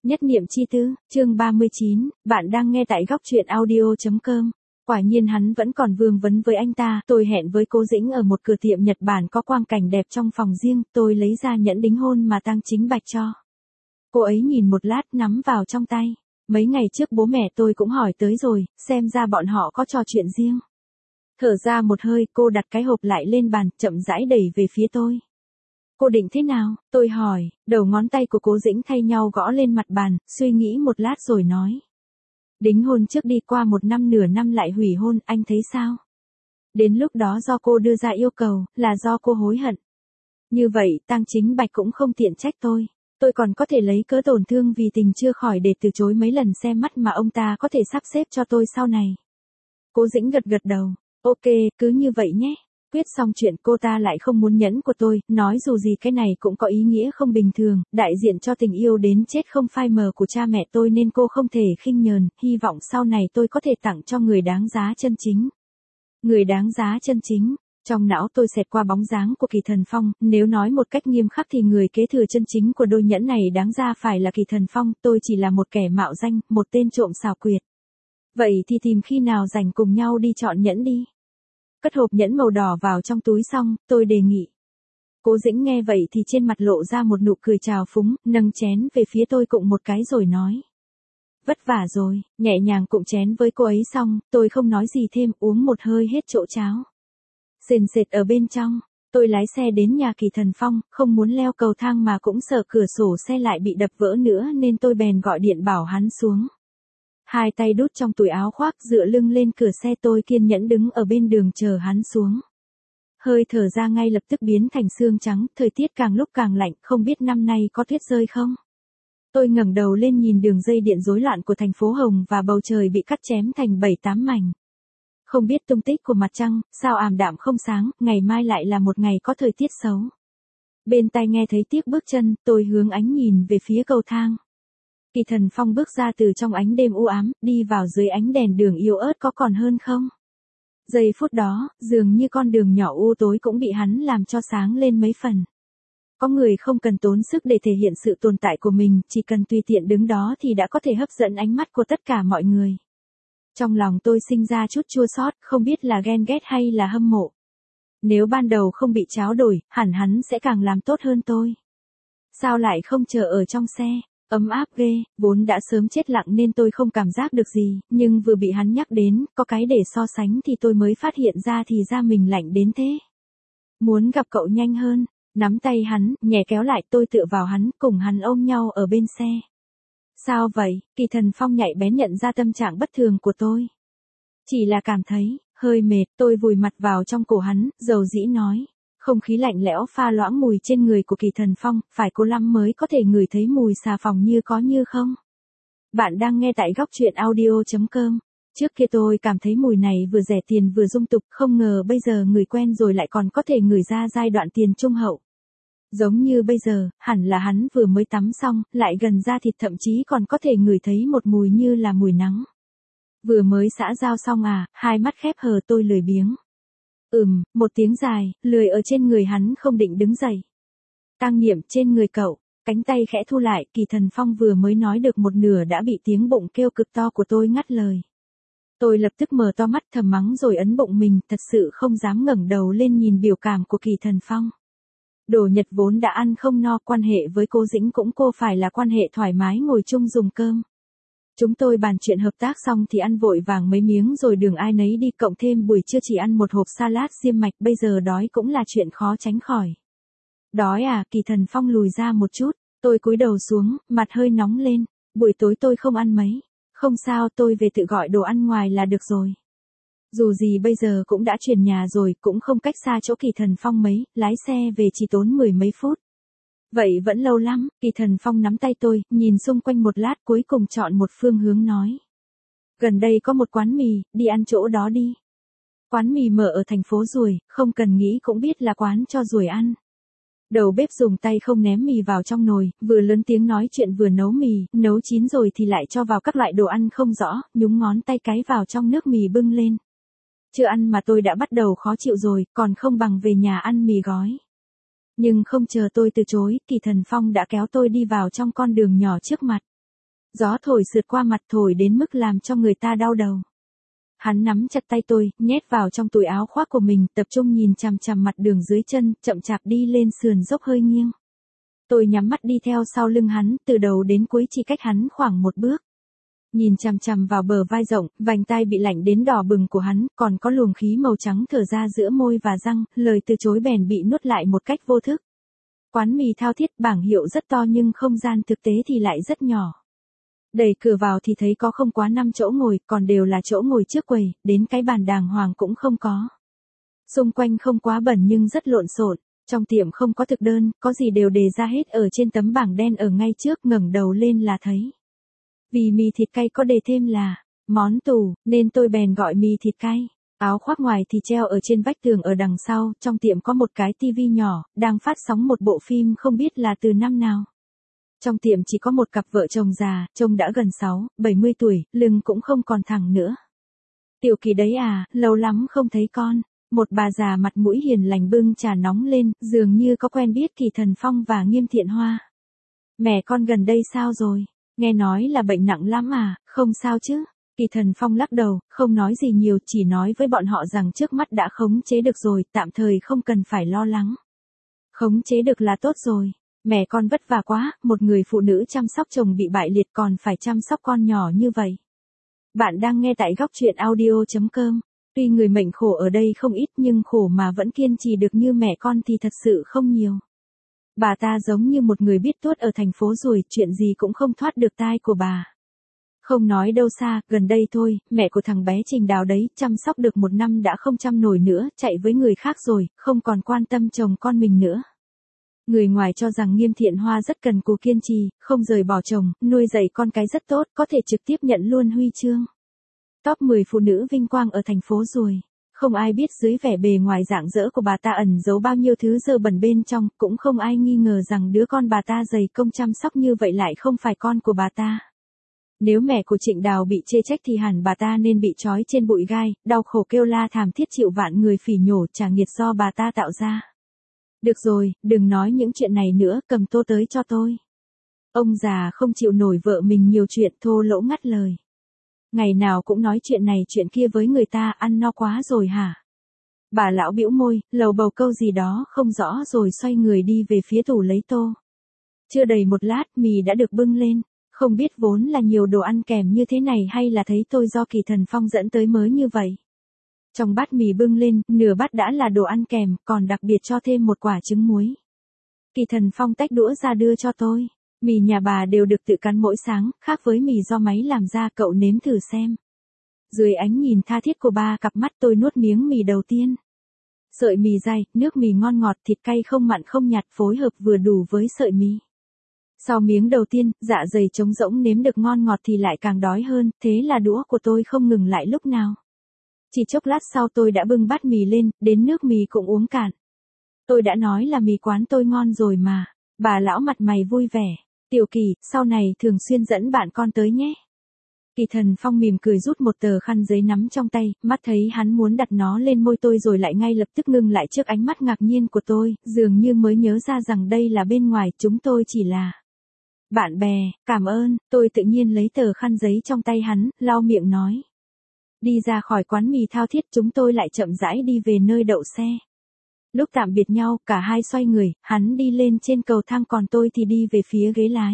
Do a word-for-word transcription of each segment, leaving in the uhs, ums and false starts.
Nhất niệm chi tư, chương ba mươi chín, bạn đang nghe tại góc truyện audio.com. Quả nhiên hắn vẫn còn vương vấn với anh ta, tôi hẹn với cô Dĩnh ở một cửa tiệm Nhật Bản có quang cảnh đẹp trong phòng riêng, tôi lấy ra nhẫn đính hôn mà Tang Chính Bạch cho. Cô ấy nhìn một lát nắm vào trong tay. Mấy ngày trước bố mẹ tôi cũng hỏi tới rồi, xem ra bọn họ có trò chuyện riêng. Thở ra một hơi, cô đặt cái hộp lại lên bàn, chậm rãi đẩy về phía tôi. Cô định thế nào? Tôi hỏi, đầu ngón tay của cố Dĩnh thay nhau gõ lên mặt bàn, suy nghĩ một lát rồi nói. Đính hôn trước đi, qua một năm nửa năm lại hủy hôn, anh thấy sao? Đến lúc đó do cô đưa ra yêu cầu, là do cô hối hận. Như vậy, Tang Chính Bạch cũng không tiện trách tôi. Tôi còn có thể lấy cớ tổn thương vì tình chưa khỏi để từ chối mấy lần xem mắt mà ông ta có thể sắp xếp cho tôi sau này. Cố Dĩnh gật gật đầu, ok, cứ như vậy nhé. Quyết xong chuyện cô ta lại không muốn nhẫn của tôi, nói dù gì cái này cũng có ý nghĩa không bình thường, đại diện cho tình yêu đến chết không phai mờ của cha mẹ tôi nên cô không thể khinh nhờn, hy vọng sau này tôi có thể tặng cho người đáng giá chân chính. Người đáng giá chân chính, trong não tôi xẹt qua bóng dáng của Kỳ Thần Phong, nếu nói một cách nghiêm khắc thì người kế thừa chân chính của đôi nhẫn này đáng ra phải là Kỳ Thần Phong, tôi chỉ là một kẻ mạo danh, một tên trộm xào quyệt. Vậy thì tìm khi nào rảnh cùng nhau đi chọn nhẫn đi. Cất hộp nhẫn màu đỏ vào trong túi xong, tôi đề nghị. Cố Dĩnh nghe vậy thì trên mặt lộ ra một nụ cười trào phúng, nâng chén về phía tôi cụng một cái rồi nói. Vất vả rồi, nhẹ nhàng cụng chén với cô ấy xong, tôi không nói gì thêm, uống một hơi hết chỗ cháo. Sền sệt ở bên trong, tôi lái xe đến nhà Kỳ Thần Phong, không muốn leo cầu thang mà cũng sợ cửa sổ xe lại bị đập vỡ nữa nên tôi bèn gọi điện bảo hắn xuống. Hai tay đút trong túi áo khoác dựa lưng lên cửa xe, tôi kiên nhẫn đứng ở bên đường chờ hắn xuống. Hơi thở ra ngay lập tức biến thành sương trắng, thời tiết càng lúc càng lạnh, không biết năm nay có tuyết rơi không? Tôi ngẩng đầu lên nhìn đường dây điện rối loạn của thành phố Hồng và bầu trời bị cắt chém thành bảy tám mảnh. Không biết tung tích của mặt trăng, sao ảm đạm không sáng, ngày mai lại là một ngày có thời tiết xấu. Bên tai nghe thấy tiếc bước chân, tôi hướng ánh nhìn về phía cầu thang. Kỳ Thần Phong bước ra từ trong ánh đêm u ám, đi vào dưới ánh đèn đường yếu ớt có còn hơn không? Giây phút đó, dường như con đường nhỏ u tối cũng bị hắn làm cho sáng lên mấy phần. Có người không cần tốn sức để thể hiện sự tồn tại của mình, chỉ cần tùy tiện đứng đó thì đã có thể hấp dẫn ánh mắt của tất cả mọi người. Trong lòng tôi sinh ra chút chua xót, không biết là ghen ghét hay là hâm mộ. Nếu ban đầu không bị tráo đổi, hẳn hắn sẽ càng làm tốt hơn tôi. Sao lại không chờ ở trong xe? Ấm áp ghê, vốn đã sớm chết lặng nên tôi không cảm giác được gì, nhưng vừa bị hắn nhắc đến, có cái để so sánh thì tôi mới phát hiện ra thì ra mình lạnh đến thế. Muốn gặp cậu nhanh hơn, nắm tay hắn, nhẹ kéo lại, tôi tựa vào hắn, cùng hắn ôm nhau ở bên xe. Sao vậy? Kỳ Thần Phong nhạy bén nhận ra tâm trạng bất thường của tôi. Chỉ là cảm thấy, hơi mệt, tôi vùi mặt vào trong cổ hắn, dầu dĩ nói. Không khí lạnh lẽo pha loãng mùi trên người của Kỳ Thần Phong, phải cố lắm mới có thể ngửi thấy mùi xà phòng như có như không. Bạn đang nghe tại góc truyện audio.com. Trước kia tôi cảm thấy mùi này vừa rẻ tiền vừa dung tục, không ngờ bây giờ người quen rồi lại còn có thể ngửi ra giai đoạn tiền trung hậu. Giống như bây giờ, hẳn là hắn vừa mới tắm xong, lại gần da thịt, thậm chí còn có thể ngửi thấy một mùi như là mùi nắng. Vừa mới xã giao xong à, hai mắt khép hờ tôi lười biếng. Ừm, một tiếng dài, lười ở trên người hắn không định đứng dậy. Tang Niệm, trên người cậu, cánh tay khẽ thu lại, Kỳ Thần Phong vừa mới nói được một nửa đã bị tiếng bụng kêu cực to của tôi ngắt lời. Tôi lập tức mở to mắt thầm mắng rồi ấn bụng mình, thật sự không dám ngẩng đầu lên nhìn biểu cảm của Kỳ Thần Phong. Đồ Nhật vốn đã ăn không no, quan hệ với cô Dĩnh cũng cô phải là quan hệ thoải mái ngồi chung dùng cơm. Chúng tôi bàn chuyện hợp tác xong thì ăn vội vàng mấy miếng rồi đường ai nấy đi, cộng thêm buổi trưa chỉ ăn một hộp salad xiêm mạch, bây giờ đói cũng là chuyện khó tránh khỏi. Đói à? Kỳ Thần Phong lùi ra một chút, tôi cúi đầu xuống, mặt hơi nóng lên, buổi tối tôi không ăn mấy. Không sao, tôi về tự gọi đồ ăn ngoài là được rồi. Dù gì bây giờ cũng đã chuyển nhà rồi, cũng không cách xa chỗ Kỳ Thần Phong mấy, lái xe về chỉ tốn mười mấy phút. Vậy vẫn lâu lắm, Kỳ Thần Phong nắm tay tôi, nhìn xung quanh một lát cuối cùng chọn một phương hướng nói. Gần đây có một quán mì, đi ăn chỗ đó đi. Quán mì mở ở thành phố Ruồi, không cần nghĩ cũng biết là quán cho ruồi ăn. Đầu bếp dùng tay không ném mì vào trong nồi, vừa lớn tiếng nói chuyện vừa nấu mì, nấu chín rồi thì lại cho vào các loại đồ ăn không rõ, nhúng ngón tay cái vào trong nước mì bưng lên. Chưa ăn mà tôi đã bắt đầu khó chịu rồi, còn không bằng về nhà ăn mì gói. Nhưng không chờ tôi từ chối, Kỳ Thần Phong đã kéo tôi đi vào trong con đường nhỏ trước mặt. Gió thổi sượt qua mặt thổi đến mức làm cho người ta đau đầu. Hắn nắm chặt tay tôi, nhét vào trong túi áo khoác của mình, tập trung nhìn chằm chằm mặt đường dưới chân, chậm chạp đi lên sườn dốc hơi nghiêng. Tôi nhắm mắt đi theo sau lưng hắn, từ đầu đến cuối chỉ cách hắn khoảng một bước. Nhìn chằm chằm vào bờ vai rộng, vành tai bị lạnh đến đỏ bừng của hắn, còn có luồng khí màu trắng thở ra giữa môi và răng, lời từ chối bèn bị nuốt lại một cách vô thức. Quán mì thao thiết, bảng hiệu rất to nhưng không gian thực tế thì lại rất nhỏ. Đẩy cửa vào thì thấy có không quá năm chỗ ngồi, còn đều là chỗ ngồi trước quầy, đến cái bàn đàng hoàng cũng không có. Xung quanh không quá bẩn nhưng rất lộn xộn, trong tiệm không có thực đơn, có gì đều đề ra hết ở trên tấm bảng đen ở ngay trước, ngẩng đầu lên là thấy. Vì mì thịt cay có đề thêm là món tủ, nên tôi bèn gọi mì thịt cay. Áo khoác ngoài thì treo ở trên vách tường ở đằng sau, trong tiệm có một cái tivi nhỏ, đang phát sóng một bộ phim không biết là từ năm nào. Trong tiệm chỉ có một cặp vợ chồng già, trông đã gần sáu, bảy mươi tuổi, lưng cũng không còn thẳng nữa. Tiểu Kỳ đấy à, lâu lắm không thấy con. Một bà già mặt mũi hiền lành bưng trà nóng lên, dường như có quen biết Kỳ Thần Phong và Nghiêm Thiện Hoa. Mẹ con gần đây sao rồi? Nghe nói là bệnh nặng lắm à, không sao chứ? Kỳ Thần Phong lắc đầu, không nói gì nhiều, chỉ nói với bọn họ rằng trước mắt đã khống chế được rồi, tạm thời không cần phải lo lắng. Khống chế được là tốt rồi. Mẹ con vất vả quá, một người phụ nữ chăm sóc chồng bị bại liệt còn phải chăm sóc con nhỏ như vậy. Bạn đang nghe tại góc truyện audio chấm com. Tuy người mệnh khổ ở đây không ít nhưng khổ mà vẫn kiên trì được như mẹ con thì thật sự không nhiều. Bà ta giống như một người biết tuốt ở thành phố rồi, chuyện gì cũng không thoát được tai của bà. Không nói đâu xa, gần đây thôi, mẹ của thằng bé Trình Đào đấy, chăm sóc được một năm đã không chăm nổi nữa, chạy với người khác rồi, không còn quan tâm chồng con mình nữa. Người ngoài cho rằng Nghiêm Thiện Hoa rất cần cù kiên trì, không rời bỏ chồng, nuôi dạy con cái rất tốt, có thể trực tiếp nhận luôn huy chương. Top mười phụ nữ vinh quang ở thành phố rồi. Không ai biết dưới vẻ bề ngoài rạng rỡ của bà ta ẩn giấu bao nhiêu thứ dơ bẩn bên trong, cũng không ai nghi ngờ rằng đứa con bà ta dày công chăm sóc như vậy lại không phải con của bà ta. Nếu mẹ của Trịnh Đào bị chê trách thì hẳn bà ta nên bị trói trên bụi gai, đau khổ kêu la thảm thiết chịu vạn người phỉ nhổ trả nghiệt do bà ta tạo ra. Được rồi, đừng nói những chuyện này nữa, cầm tô tới cho tôi. Ông già không chịu nổi vợ mình nhiều chuyện, thô lỗ ngắt lời. Ngày nào cũng nói chuyện này chuyện kia với người ta, ăn no quá rồi hả? Bà lão bĩu môi, lầu bầu câu gì đó không rõ rồi xoay người đi về phía tủ lấy tô. Chưa đầy một lát mì đã được bưng lên, không biết vốn là nhiều đồ ăn kèm như thế này hay là thấy tôi do Kỳ Thần Phong dẫn tới mới như vậy. Trong bát mì bưng lên, nửa bát đã là đồ ăn kèm, còn đặc biệt cho thêm một quả trứng muối. Kỳ Thần Phong tách đũa ra đưa cho tôi. Mì nhà bà đều được tự cắn mỗi sáng, khác với mì do máy làm ra, cậu nếm thử xem. Dưới ánh nhìn tha thiết của ba cặp mắt tôi nuốt miếng mì đầu tiên. Sợi mì dày, nước mì ngon ngọt, thịt cay không mặn không nhạt, phối hợp vừa đủ với sợi mì. Sau miếng đầu tiên, dạ dày trống rỗng nếm được ngon ngọt thì lại càng đói hơn, thế là đũa của tôi không ngừng lại lúc nào. Chỉ chốc lát sau tôi đã bưng bát mì lên, đến nước mì cũng uống cạn. Tôi đã nói là mì quán tôi ngon rồi mà. Bà lão mặt mày vui vẻ. Tiểu Kỳ, sau này thường xuyên dẫn bạn con tới nhé. Kỳ Thần Phong mỉm cười rút một tờ khăn giấy nắm trong tay, mắt thấy hắn muốn đặt nó lên môi tôi rồi lại ngay lập tức ngưng lại trước ánh mắt ngạc nhiên của tôi, dường như mới nhớ ra rằng đây là bên ngoài, chúng tôi chỉ là bạn bè. Cảm ơn, tôi tự nhiên lấy tờ khăn giấy trong tay hắn, lau miệng nói. Đi ra khỏi quán mì thao thiết chúng tôi lại chậm rãi đi về nơi đậu xe. Lúc tạm biệt nhau, cả hai xoay người, hắn đi lên trên cầu thang còn tôi thì đi về phía ghế lái.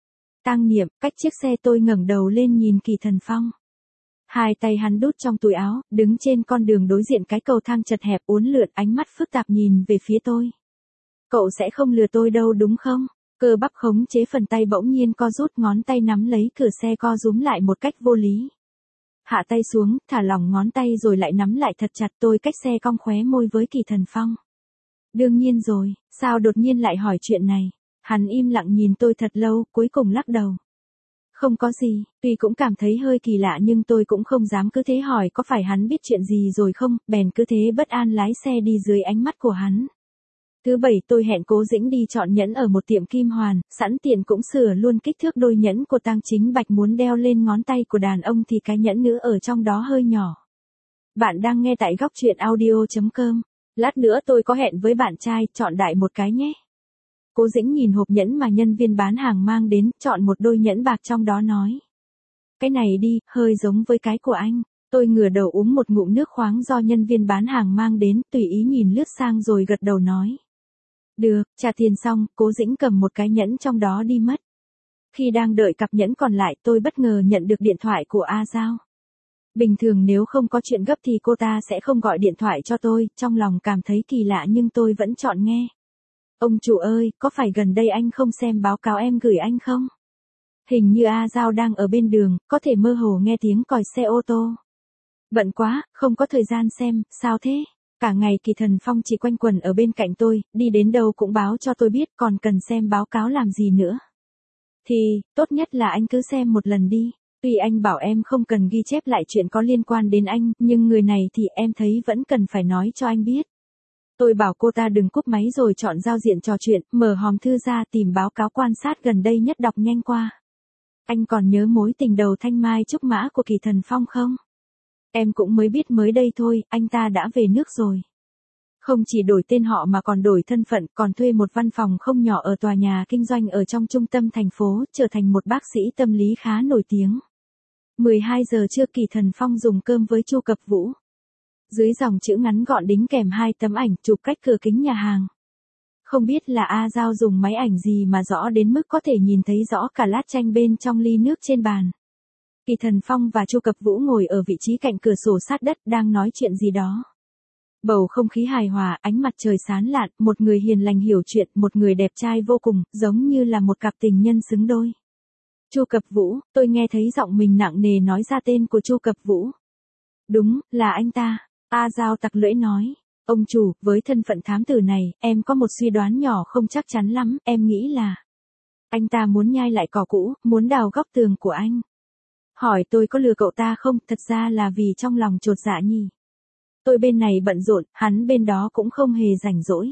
Tang Niệm, cách chiếc xe tôi ngẩng đầu lên nhìn Kỳ Thần Phong. Hai tay hắn đút trong túi áo, đứng trên con đường đối diện cái cầu thang chật hẹp uốn lượn, ánh mắt phức tạp nhìn về phía tôi. Cậu sẽ không lừa tôi đâu đúng không? Cơ bắp khống chế phần tay bỗng nhiên co rút, ngón tay nắm lấy cửa xe co rúm lại một cách vô lý. Hạ tay xuống, thả lỏng ngón tay rồi lại nắm lại thật chặt, tôi cách xe cong khóe môi với Kỳ Thần Phong. Đương nhiên rồi, sao đột nhiên lại hỏi chuyện này? Hắn im lặng nhìn tôi thật lâu, cuối cùng lắc đầu. Không có gì, tuy cũng cảm thấy hơi kỳ lạ nhưng tôi cũng không dám cứ thế hỏi có phải hắn biết chuyện gì rồi không, bèn cứ thế bất an lái xe đi dưới ánh mắt của hắn. Thứ bảy tôi hẹn Cố Dĩnh đi chọn nhẫn ở một tiệm kim hoàn, sẵn tiện cũng sửa luôn kích thước đôi nhẫn của Tang Chính Bạch muốn đeo lên ngón tay của đàn ông thì cái nhẫn nữa ở trong đó hơi nhỏ. Bạn đang nghe tại góc truyện audio chấm com. Lát nữa tôi có hẹn với bạn trai, chọn đại một cái nhé. Cố Dĩnh nhìn hộp nhẫn mà nhân viên bán hàng mang đến, chọn một đôi nhẫn bạc trong đó nói. Cái này đi, hơi giống với cái của anh. Tôi ngửa đầu uống một ngụm nước khoáng do nhân viên bán hàng mang đến, tùy ý nhìn lướt sang rồi gật đầu nói. Được, trả tiền xong, Cố Dĩnh cầm một cái nhẫn trong đó đi mất. Khi đang đợi cặp nhẫn còn lại, tôi bất ngờ nhận được điện thoại của A Giao. Bình thường nếu không có chuyện gấp thì cô ta sẽ không gọi điện thoại cho tôi, trong lòng cảm thấy kỳ lạ nhưng tôi vẫn chọn nghe. Ông chủ ơi, có phải gần đây anh không xem báo cáo em gửi anh không? Hình như A Giao đang ở bên đường, có thể mơ hồ nghe tiếng còi xe ô tô. Bận quá, không có thời gian xem, sao thế? Cả ngày Kỳ Thần Phong chỉ quanh quẩn ở bên cạnh tôi, đi đến đâu cũng báo cho tôi biết, còn cần xem báo cáo làm gì nữa. Thì, tốt nhất là anh cứ xem một lần đi. Tuy anh bảo em không cần ghi chép lại chuyện có liên quan đến anh, nhưng người này thì em thấy vẫn cần phải nói cho anh biết. Tôi bảo cô ta đừng cúp máy rồi chọn giao diện trò chuyện, mở hòm thư ra tìm báo cáo quan sát gần đây nhất đọc nhanh qua. Anh còn nhớ mối tình đầu thanh mai trúc mã của Kỳ Thần Phong không? Em cũng mới biết mới đây thôi, anh ta đã về nước rồi. Không chỉ đổi tên họ mà còn đổi thân phận, còn thuê một văn phòng không nhỏ ở tòa nhà kinh doanh ở trong trung tâm thành phố, trở thành một bác sĩ tâm lý khá nổi tiếng. mười hai giờ trưa Kỳ Thần Phong dùng cơm với Chu Cập Vũ. Dưới dòng chữ ngắn gọn đính kèm hai tấm ảnh chụp cách cửa kính nhà hàng. Không biết là A Giao dùng máy ảnh gì mà rõ đến mức có thể nhìn thấy rõ cả lát chanh bên trong ly nước trên bàn. Kỳ Thần Phong và Chu Cập Vũ ngồi ở vị trí cạnh cửa sổ sát đất đang nói chuyện gì đó. Bầu không khí hài hòa, ánh mặt trời sáng lạn, một người hiền lành hiểu chuyện, một người đẹp trai vô cùng, giống như là một cặp tình nhân xứng đôi. Chu Cập Vũ, tôi nghe thấy giọng mình nặng nề nói ra tên của Chu Cập Vũ. Đúng, là anh ta. A Giao tặc lưỡi nói. Ông chủ, với thân phận thám tử này, em có một suy đoán nhỏ không chắc chắn lắm, em nghĩ là anh ta muốn nhai lại cỏ cũ, muốn đào góc tường của anh. Hỏi tôi có lừa cậu ta không, thật ra là vì trong lòng chột dạ nhỉ. Tôi bên này bận rộn, hắn bên đó cũng không hề rảnh rỗi.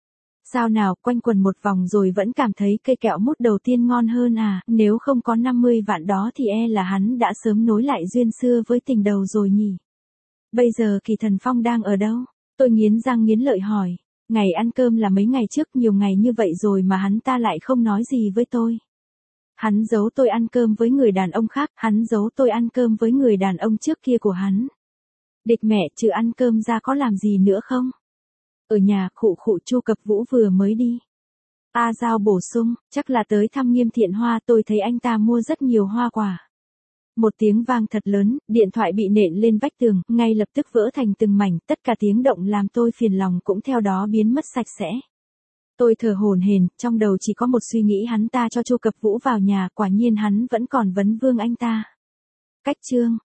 Sao nào, quanh quần một vòng rồi vẫn cảm thấy cây kẹo mút đầu tiên ngon hơn à, nếu không có năm mươi vạn đó thì e là hắn đã sớm nối lại duyên xưa với tình đầu rồi nhỉ. Bây giờ Kỳ Thần Phong đang ở đâu? Tôi nghiến răng nghiến lợi hỏi. Ngày ăn cơm là mấy ngày trước, nhiều ngày như vậy rồi mà hắn ta lại không nói gì với tôi. Hắn giấu tôi ăn cơm với người đàn ông khác, hắn giấu tôi ăn cơm với người đàn ông trước kia của hắn. Địch mẹ, trừ ăn cơm ra có làm gì nữa không? Ở nhà, khụ khụ. Chu Cập Vũ vừa mới đi. A Giao bổ sung, chắc là tới thăm Nghiêm Thiện Hoa, tôi thấy anh ta mua rất nhiều hoa quả. Một tiếng vang thật lớn, điện thoại bị nện lên vách tường, ngay lập tức vỡ thành từng mảnh, tất cả tiếng động làm tôi phiền lòng cũng theo đó biến mất sạch sẽ. Tôi thở hổn hển, trong đầu chỉ có một suy nghĩ, hắn ta cho Chu Cập Vũ vào nhà, quả nhiên hắn vẫn còn vấn vương anh ta. Cách chương